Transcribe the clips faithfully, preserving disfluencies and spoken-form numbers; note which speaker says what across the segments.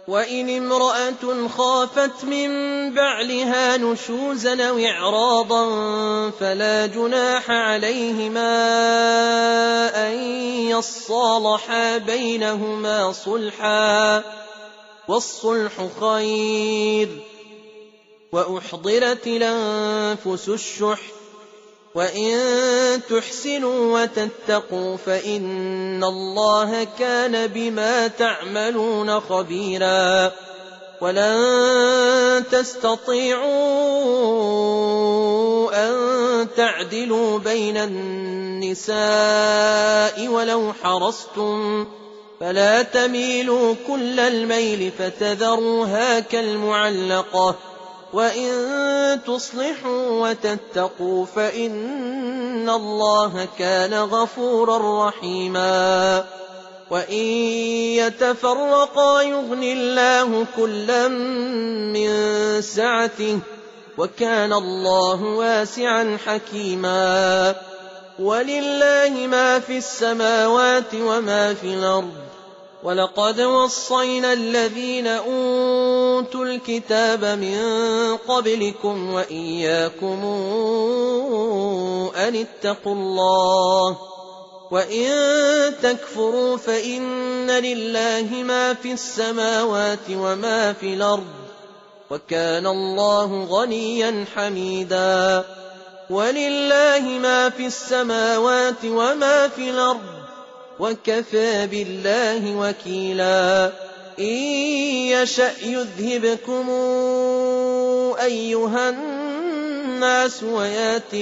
Speaker 1: وإن امرأة خافت من بعلها نشوزا أو إعراضا فلا جناح عليهما أن يصالحا بينهما صلحا، والصلح خير. وأحضرت الأنفس الشح، وإن تحسنوا وتتقوا فإن الله كان بما تعملون خبيرا. ولن تستطيعوا أن تعدلوا بين النساء ولو حرصتم، فلا تميلوا كل الميل فتذروها كالمعلقة. وإن تصلحوا وتتقوا فإن الله كان غفورا رحيما. وإن يتفرقا يغن الله كلا من سعته، وكان الله واسعا حكيما. ولله ما في السماوات وما في الأرض. ولقد وصينا الذين أوتوا الكتاب من قبلكم وإياكم أن اتقوا الله. وإن تكفروا فإن لله ما في السماوات وما في الأرض، وكان الله غنيا حميدا. ولله ما في السماوات وما في الأرض، وكفى بالله وكيلا. إن يشأ يذهبكم أيها الناس ويات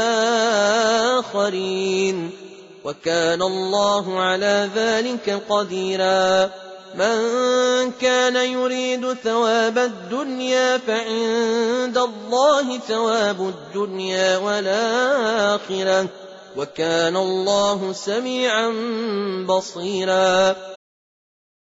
Speaker 1: بآخرين، وكان الله على ذلك قديرا. من كان يريد ثواب الدنيا فعند الله ثواب الدنيا والآخرة، وكان الله سميعا بصيرا.